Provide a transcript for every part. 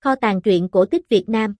Kho tàng truyện cổ tích Việt Nam.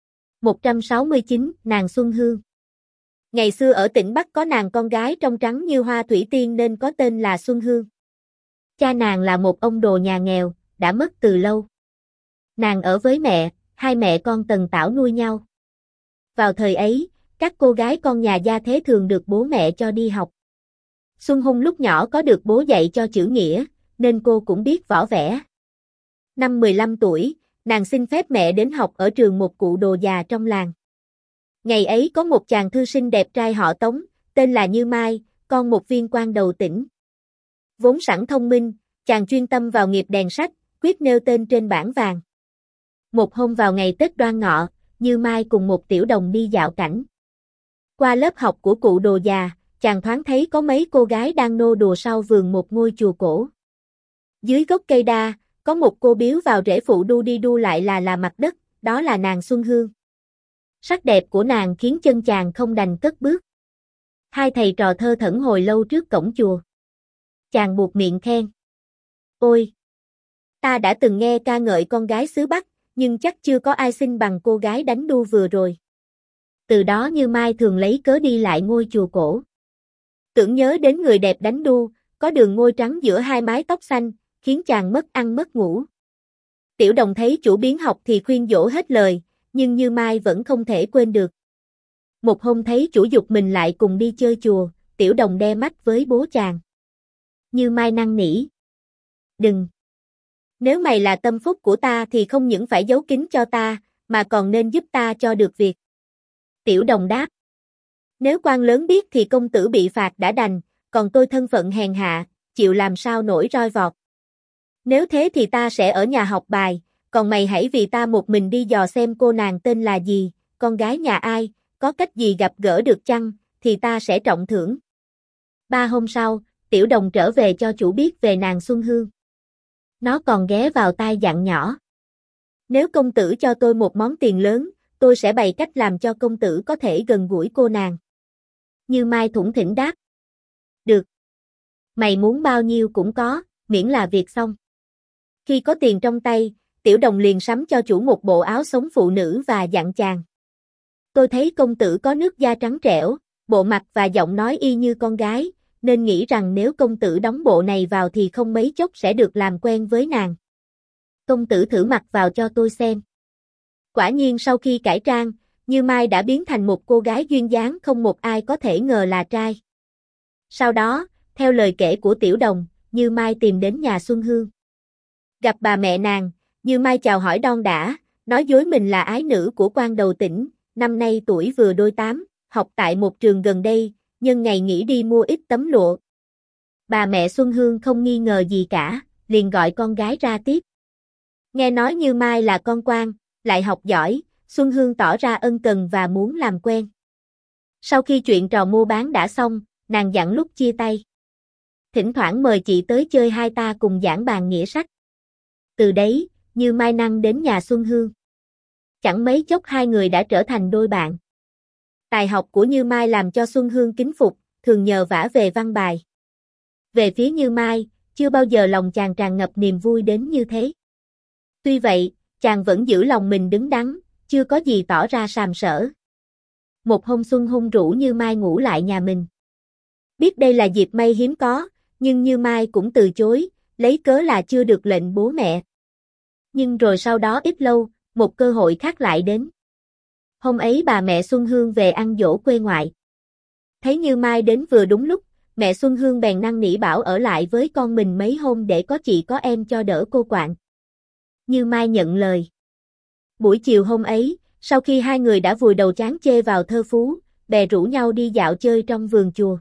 169, nàng Xuân Hương. Ngày xưa ở tỉnh Bắc có nàng con gái trong trắng như hoa thủy tiên nên có tên là Xuân Hương. Cha nàng là một ông đồ nhà nghèo, đã mất từ lâu. Nàng ở với mẹ, hai mẹ con tần tảo nuôi nhau. Vào thời ấy, các cô gái con nhà gia thế thường được bố mẹ cho đi học. Xuân Hương lúc nhỏ có được bố dạy cho chữ nghĩa, nên cô cũng biết võ vẽ. Năm 15 tuổi, nàng xin phép mẹ đến học ở trường một cụ đồ già trong làng. Ngày ấy có một chàng thư sinh đẹp trai họ Tống, tên là Như Mai, con một viên quan đầu tỉnh. Vốn sẵn thông minh, chàng chuyên tâm vào nghiệp đèn sách, quyết nêu tên trên bảng vàng. Một hôm vào ngày Tết Đoan Ngọ, Như Mai cùng một tiểu đồng đi dạo cảnh. Qua lớp học của cụ đồ già, chàng thoáng thấy có mấy cô gái đang nô đùa sau vườn một ngôi chùa cổ. Dưới gốc cây đa, có một cô biếu vào rễ phụ đu đi đu lại là mặt đất, đó là nàng Xuân Hương. Sắc đẹp của nàng khiến chân chàng không đành cất bước. Hai thầy trò thơ thẩn hồi lâu trước cổng chùa. Chàng buột miệng khen. Ôi! Ta đã từng nghe ca ngợi con gái xứ Bắc, nhưng chắc chưa có ai xinh bằng cô gái đánh đu vừa rồi. Từ đó Như Mai thường lấy cớ đi lại ngôi chùa cổ. Tưởng nhớ đến người đẹp đánh đu, có đường ngôi trắng giữa hai mái tóc xanh, khiến chàng mất ăn mất ngủ. Tiểu đồng thấy chủ biến học thì khuyên dỗ hết lời, nhưng Như Mai vẫn không thể quên được. Một hôm thấy chủ giục mình lại cùng đi chơi chùa, tiểu đồng đe mắt với bố chàng. Như Mai năn nỉ. Đừng! Nếu mày là tâm phúc của ta thì không những phải giấu kín cho ta, mà còn nên giúp ta cho được việc. Tiểu đồng đáp. Nếu quan lớn biết thì công tử bị phạt đã đành, còn tôi thân phận hèn hạ, chịu làm sao nổi roi vọt. Nếu thế thì ta sẽ ở nhà học bài, còn mày hãy vì ta một mình đi dò xem cô nàng tên là gì, con gái nhà ai, có cách gì gặp gỡ được chăng, thì ta sẽ trọng thưởng. 3 hôm sau, tiểu đồng trở về cho chủ biết về nàng Xuân Hương. Nó còn ghé vào tai dặn nhỏ. Nếu công tử cho tôi một món tiền lớn, tôi sẽ bày cách làm cho công tử có thể gần gũi cô nàng. Như Mai thủng thỉnh đáp. Được. Mày muốn bao nhiêu cũng có, miễn là việc xong. Khi có tiền trong tay, tiểu đồng liền sắm cho chủ một bộ áo sống phụ nữ và dặn chàng. Tôi thấy công tử có nước da trắng trẻo, bộ mặt và giọng nói y như con gái, nên nghĩ rằng nếu công tử đóng bộ này vào thì không mấy chốc sẽ được làm quen với nàng. Công tử thử mặc vào cho tôi xem. Quả nhiên sau khi cải trang, Như Mai đã biến thành một cô gái duyên dáng không một ai có thể ngờ là trai. Sau đó, theo lời kể của tiểu đồng, Như Mai tìm đến nhà Xuân Hương. Gặp bà mẹ nàng, Như Mai chào hỏi đon đả, nói dối mình là ái nữ của quan đầu tỉnh, năm nay tuổi vừa đôi 8, học tại một trường gần đây, nhân ngày nghỉ đi mua ít tấm lụa. Bà mẹ Xuân Hương không nghi ngờ gì cả, liền gọi con gái ra tiếp. Nghe nói Như Mai là con quan, lại học giỏi, Xuân Hương tỏ ra ân cần và muốn làm quen. Sau khi chuyện trò mua bán đã xong, nàng dặn lúc chia tay. Thỉnh thoảng mời chị tới chơi hai ta cùng giảng bàn nghĩa sách. Từ đấy, Như Mai năng đến nhà Xuân Hương. Chẳng mấy chốc hai người đã trở thành đôi bạn. Tài học của Như Mai làm cho Xuân Hương kính phục, thường nhờ vả về văn bài. Về phía Như Mai, chưa bao giờ lòng chàng tràn ngập niềm vui đến như thế. Tuy vậy, chàng vẫn giữ lòng mình đứng đắn, chưa có gì tỏ ra sàm sỡ. Một hôm Xuân Hương rủ Như Mai ngủ lại nhà mình. Biết đây là dịp may hiếm có, nhưng Như Mai cũng từ chối, lấy cớ là chưa được lệnh bố mẹ. Nhưng rồi sau đó ít lâu, một cơ hội khác lại đến. Hôm ấy bà mẹ Xuân Hương về ăn giỗ quê ngoại. Thấy Như Mai đến vừa đúng lúc, mẹ Xuân Hương bèn năn nỉ bảo ở lại với con mình mấy hôm để có chị có em cho đỡ cô quạnh. Như Mai nhận lời. Buổi chiều hôm ấy, sau khi hai người đã vùi đầu chán chê vào thơ phú, bè rủ nhau đi dạo chơi trong vườn chùa.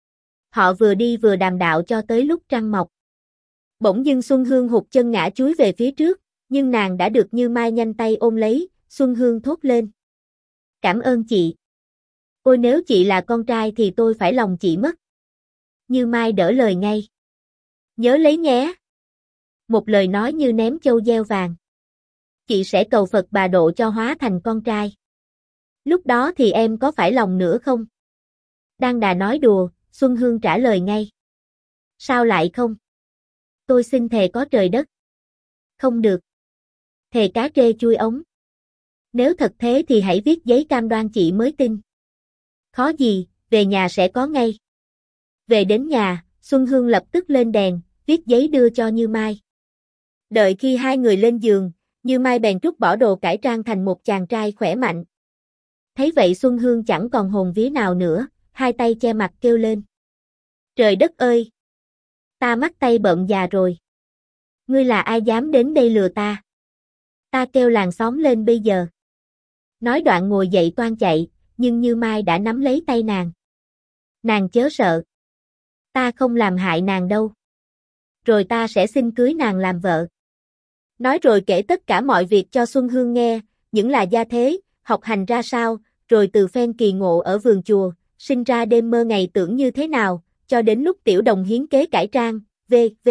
Họ vừa đi vừa đàm đạo cho tới lúc trăng mọc. Bỗng dưng Xuân Hương hụt chân ngã chúi về phía trước, nhưng nàng đã được Như Mai nhanh tay ôm lấy, Xuân Hương thốt lên. Cảm ơn chị. Ôi nếu chị là con trai thì tôi phải lòng chị mất. Như Mai đỡ lời ngay. Nhớ lấy nhé. Một lời nói như ném châu gieo vàng. Chị sẽ cầu Phật bà độ cho hóa thành con trai. Lúc đó thì em có phải lòng nữa không? Đang đà nói đùa, Xuân Hương trả lời ngay. Sao lại không? Tôi xin thề có trời đất. Không được. Thề cá trê chui ống. Nếu thật thế thì hãy viết giấy cam đoan chị mới tin. Khó gì, về nhà sẽ có ngay. Về đến nhà, Xuân Hương lập tức lên đèn, viết giấy đưa cho Như Mai. Đợi khi hai người lên giường, Như Mai bèn trút bỏ đồ cải trang thành một chàng trai khỏe mạnh. Thấy vậy Xuân Hương chẳng còn hồn vía nào nữa, hai tay che mặt kêu lên. Trời đất ơi! Ta mắc tay bợm già rồi. Ngươi là ai dám đến đây lừa ta? Ta kêu làng xóm lên bây giờ. Nói đoạn ngồi dậy toan chạy, nhưng Như Mai đã nắm lấy tay nàng. Nàng chớ sợ. Ta không làm hại nàng đâu. Rồi ta sẽ xin cưới nàng làm vợ. Nói rồi kể tất cả mọi việc cho Xuân Hương nghe, những là gia thế, học hành ra sao, rồi từ phen kỳ ngộ ở vườn chùa, sinh ra đêm mơ ngày tưởng như thế nào, cho đến lúc tiểu đồng hiến kế cải trang, v.v.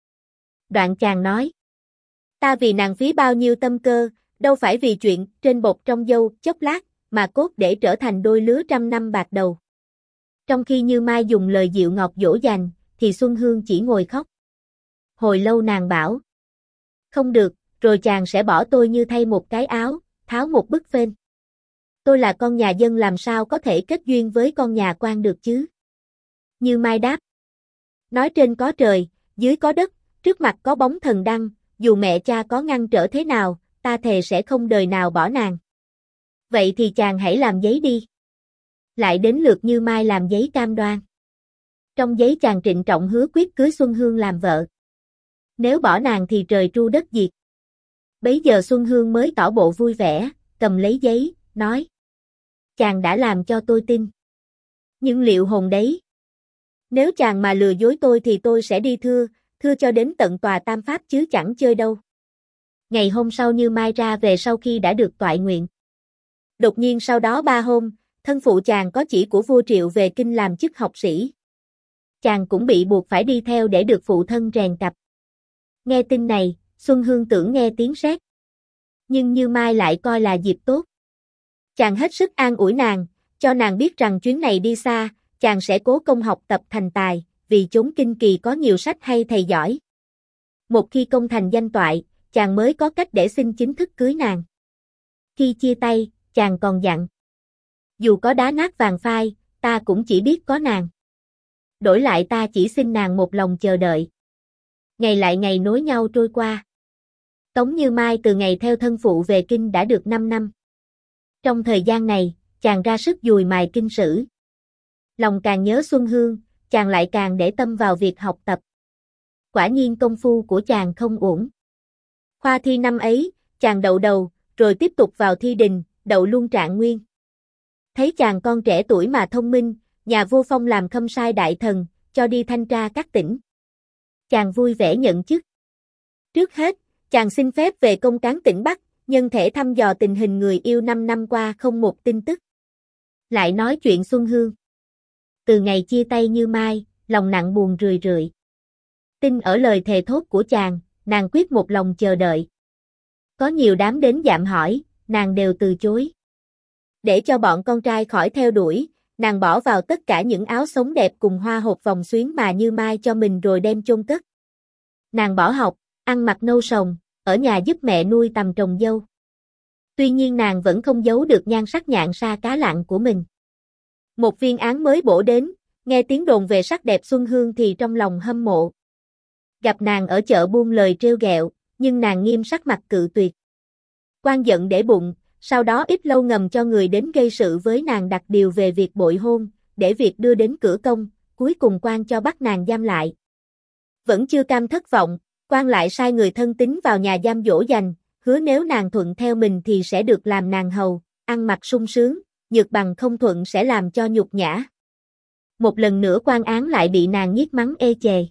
Đoạn chàng nói. Ta vì nàng phí bao nhiêu tâm cơ, đâu phải vì chuyện trên bột trong dâu chốc lát, mà cốt để trở thành đôi lứa trăm năm bạc đầu. Trong khi Như Mai dùng lời dịu ngọt dỗ dành, thì Xuân Hương chỉ ngồi khóc. Hồi lâu nàng bảo. Không được, rồi chàng sẽ bỏ tôi như thay một cái áo, tháo một bức phên. Tôi là con nhà dân làm sao có thể kết duyên với con nhà quan được chứ? Như Mai đáp. Nói trên có trời, dưới có đất, trước mặt có bóng thần đăng, dù mẹ cha có ngăn trở thế nào, ta thề sẽ không đời nào bỏ nàng. Vậy thì chàng hãy làm giấy đi. Lại đến lượt Như Mai làm giấy cam đoan. Trong giấy chàng trịnh trọng hứa quyết cưới Xuân Hương làm vợ. Nếu bỏ nàng thì trời tru đất diệt. Bấy giờ Xuân Hương mới tỏ bộ vui vẻ, cầm lấy giấy, nói. Chàng đã làm cho tôi tin. Nhưng liệu hồn đấy? Nếu chàng mà lừa dối tôi thì tôi sẽ đi thưa cho đến tận tòa Tam Pháp chứ chẳng chơi đâu. Ngày hôm sau Như Mai ra về sau khi đã được toại nguyện. Đột nhiên sau đó 3 hôm, thân phụ chàng có chỉ của vua Triệu về kinh làm chức học sĩ. Chàng cũng bị buộc phải đi theo để được phụ thân rèn cặp. Nghe tin này, Xuân Hương tưởng nghe tiếng sét. Nhưng Như Mai lại coi là dịp tốt. Chàng hết sức an ủi nàng, cho nàng biết rằng chuyến này đi xa, chàng sẽ cố công học tập thành tài, vì chốn kinh kỳ có nhiều sách hay thầy giỏi. Một khi công thành danh toại, chàng mới có cách để xin chính thức cưới nàng. Khi chia tay, chàng còn dặn. Dù có đá nát vàng phai, ta cũng chỉ biết có nàng. Đổi lại ta chỉ xin nàng một lòng chờ đợi. Ngày lại ngày nối nhau trôi qua. Tống Như Mai từ ngày theo thân phụ về kinh đã được 5 năm. Trong thời gian này, chàng ra sức dùi mài kinh sử. Lòng càng nhớ Xuân Hương, chàng lại càng để tâm vào việc học tập. Quả nhiên công phu của chàng không uổng. Khoa thi năm ấy, chàng đậu đầu, rồi tiếp tục vào thi đình, đậu luôn trạng nguyên. Thấy chàng con trẻ tuổi mà thông minh, nhà vua phong làm khâm sai đại thần, cho đi thanh tra các tỉnh. Chàng vui vẻ nhận chức. Trước hết, chàng xin phép về công cán tỉnh Bắc, nhân thể thăm dò tình hình người yêu 5 năm qua không một tin tức. Lại nói chuyện Xuân Hương. Từ ngày chia tay Như Mai, lòng nặng buồn rười rượi. Tin ở lời thề thốt của chàng, nàng quyết một lòng chờ đợi. Có nhiều đám đến dạm hỏi, nàng đều từ chối. Để cho bọn con trai khỏi theo đuổi, nàng bỏ vào tất cả những áo sống đẹp cùng hoa hộp vòng xuyến mà Như Mai cho mình rồi đem chôn cất. Nàng bỏ học, ăn mặc nâu sồng, ở nhà giúp mẹ nuôi tầm trồng dâu. Tuy nhiên nàng vẫn không giấu được nhan sắc nhạn sa cá lặn của mình. Một viên án mới bổ đến, nghe tiếng đồn về sắc đẹp Xuân Hương thì trong lòng hâm mộ. Gặp nàng ở chợ buôn lời trêu ghẹo, nhưng nàng nghiêm sắc mặt cự tuyệt. Quan giận để bụng, sau đó ít lâu ngầm cho người đến gây sự với nàng đặt điều về việc bội hôn, để việc đưa đến cửa công, cuối cùng quan cho bắt nàng giam lại. Vẫn chưa cam thất vọng, quan lại sai người thân tín vào nhà giam dỗ dành, hứa nếu nàng thuận theo mình thì sẽ được làm nàng hầu, ăn mặc sung sướng, nhược bằng không thuận sẽ làm cho nhục nhã. Một lần nữa quan án lại bị nàng nhiếc mắng ê chề.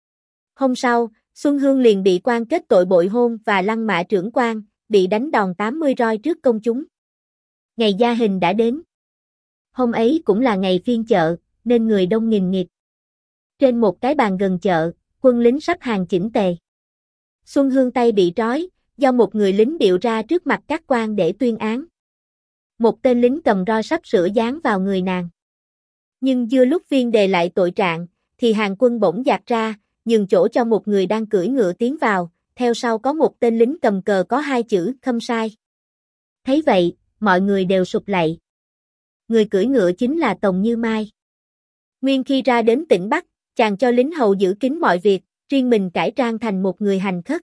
Hôm sau, Xuân Hương liền bị quan kết tội bội hôn và lăng mạ trưởng quan, bị đánh đòn 80 roi trước công chúng. Ngày gia hình đã đến. Hôm ấy cũng là ngày phiên chợ, nên người đông nghìn nghịt. Trên một cái bàn gần chợ, quân lính sắp hàng chỉnh tề. Xuân Hương tay bị trói, do một người lính điệu ra trước mặt các quan để tuyên án. Một tên lính cầm roi sắp sửa giáng vào người nàng. Nhưng dưa lúc viên đề lại tội trạng, thì hàng quân bỗng dạt ra, nhường chỗ cho một người đang cưỡi ngựa tiến vào, theo sau có một tên lính cầm cờ có hai chữ Khâm Sai. Thấy vậy, mọi người đều sụp lạy. Người cưỡi ngựa chính là Tòng Như Mai. Nguyên khi ra đến tỉnh Bắc, chàng cho lính hầu giữ kín mọi việc, riêng mình cải trang thành một người hành khất.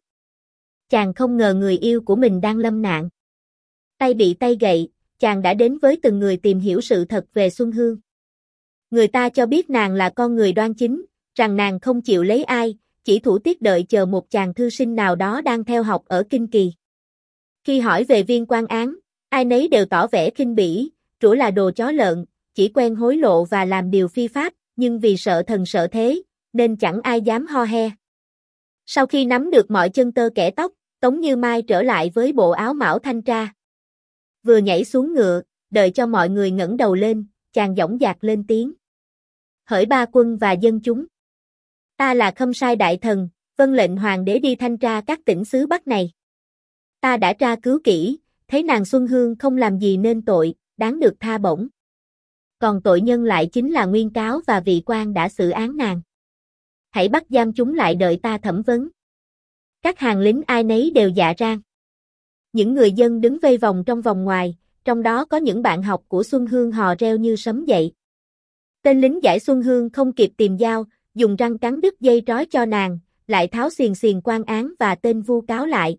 Chàng không ngờ người yêu của mình đang lâm nạn. Tay bị tay gậy, chàng đã đến với từng người tìm hiểu sự thật về Xuân Hương. Người ta cho biết nàng là con người đoan chính, rằng nàng không chịu lấy ai, chỉ thủ tiết đợi chờ một chàng thư sinh nào đó đang theo học ở Kinh Kỳ. Khi hỏi về Viên Quan Án, ai nấy đều tỏ vẻ khinh bỉ, trũa là đồ chó lợn, chỉ quen hối lộ và làm điều phi pháp, nhưng vì sợ thần sợ thế, nên chẳng ai dám ho he. Sau khi nắm được mọi chân tơ kẽ tóc, Tống Như Mai trở lại với bộ áo mão thanh tra. Vừa nhảy xuống ngựa, đợi cho mọi người ngẩng đầu lên, chàng dõng dạc lên tiếng. Hỡi ba quân và dân chúng. Ta là Khâm Sai đại thần, vâng lệnh hoàng đế đi thanh tra các tỉnh xứ Bắc này. Ta đã tra cứu kỹ, thấy nàng Xuân Hương không làm gì nên tội, đáng được tha bổng. Còn tội nhân lại chính là Nguyên Cáo và vị quan đã xử án nàng. Hãy bắt giam chúng lại đợi ta thẩm vấn. Các hàng lính ai nấy đều dạ rang. Những người dân đứng vây vòng trong vòng ngoài, trong đó có những bạn học của Xuân Hương hò reo như sấm dậy. Tên lính giải Xuân Hương không kịp tìm dao, dùng răng cắn đứt dây trói cho nàng, lại tháo xiềng quan án và tên vu cáo lại.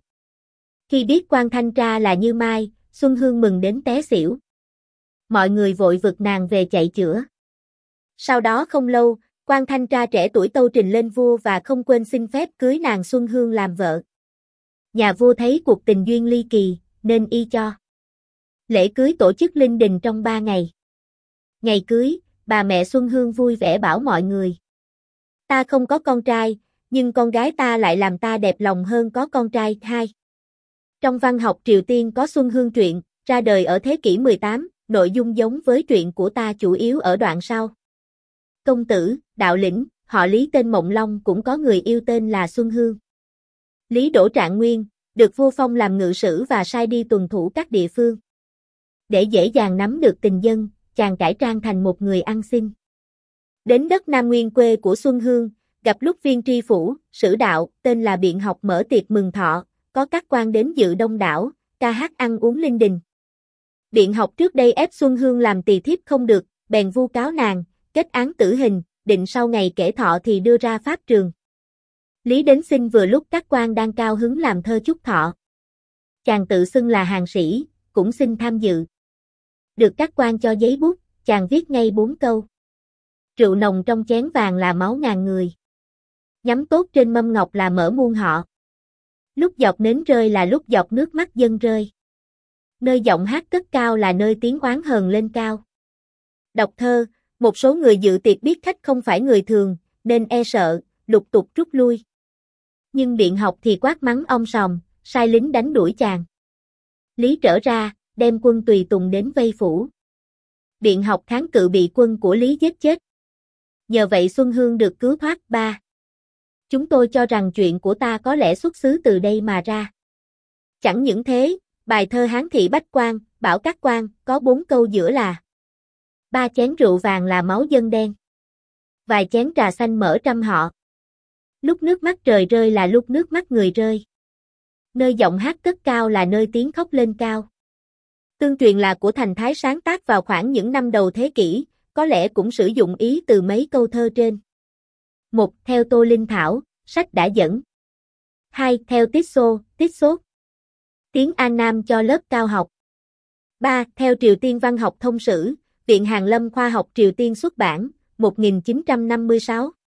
Khi biết quan thanh tra là Như Mai, Xuân Hương mừng đến té xỉu. Mọi người vội vực nàng về chạy chữa. Sau đó không lâu, quan thanh tra trẻ tuổi tâu trình lên vua và không quên xin phép cưới nàng Xuân Hương làm vợ. Nhà vua thấy cuộc tình duyên ly kỳ, nên y cho. Lễ cưới tổ chức linh đình trong 3 ngày. Ngày cưới, bà mẹ Xuân Hương vui vẻ bảo mọi người. Ta không có con trai, nhưng con gái ta lại làm ta đẹp lòng hơn có con trai hai. Trong văn học Triều Tiên có Xuân Hương truyện, ra đời ở thế kỷ 18, nội dung giống với truyện của ta chủ yếu ở đoạn sau. Công tử, đạo lĩnh, họ Lý tên Mộng Long cũng có người yêu tên là Xuân Hương. Lý Đỗ Trạng Nguyên, được vua phong làm ngự sử và sai đi tuần thủ các địa phương. Để dễ dàng nắm được tình dân, chàng cải trang thành một người ăn xin. Đến đất Nam Nguyên quê của Xuân Hương, gặp lúc viên tri phủ, sử đạo, tên là Biện Học mở tiệc mừng thọ, có các quan đến dự đông đảo, ca hát ăn uống linh đình. Biện Học trước đây ép Xuân Hương làm tỳ thiếp không được, bèn vu cáo nàng, kết án tử hình, định sau ngày kể thọ thì đưa ra pháp trường. Lý đến xin vừa lúc các quan đang cao hứng làm thơ chúc thọ. Chàng tự xưng là hàng sĩ, cũng xin tham dự. Được các quan cho giấy bút, chàng viết ngay 4 câu. Rượu nồng trong chén vàng là máu ngàn người. Nhắm tốt trên mâm ngọc là mở muôn họ. Lúc giọt nến rơi là lúc giọt nước mắt dân rơi. Nơi giọng hát cất cao là nơi tiếng oán hờn lên cao. Đọc thơ, một số người dự tiệc biết khách không phải người thường, nên e sợ, lục tục rút lui. Nhưng Biện Học thì quát mắng om sòm, sai lính đánh đuổi chàng. Lý trở ra, đem quân tùy tùng đến vây phủ. Biện Học kháng cự bị quân của Lý giết chết. Nhờ vậy Xuân Hương được cứu thoát. 3. Chúng tôi cho rằng chuyện của ta có lẽ xuất xứ từ đây mà ra. Chẳng những thế, bài thơ Hán Thị Bách Quan, bảo các quan, có 4 câu giữa là 3 chén rượu vàng là máu dân đen. Vài chén trà xanh mở trăm họ. Lúc nước mắt trời rơi là lúc nước mắt người rơi. Nơi giọng hát cất cao là nơi tiếng khóc lên cao. Tương truyền là của Thành Thái sáng tác vào khoảng những năm đầu thế kỷ, có lẽ cũng sử dụng ý từ mấy câu thơ trên. 1. Theo Tô Linh Thảo, sách đã dẫn. 2. Theo Tiết Sốt. Tiếng An Nam cho lớp cao học. 3. Theo Triều Tiên văn học thông sử, Viện Hàn Lâm Khoa học Triều Tiên xuất bản, 1956.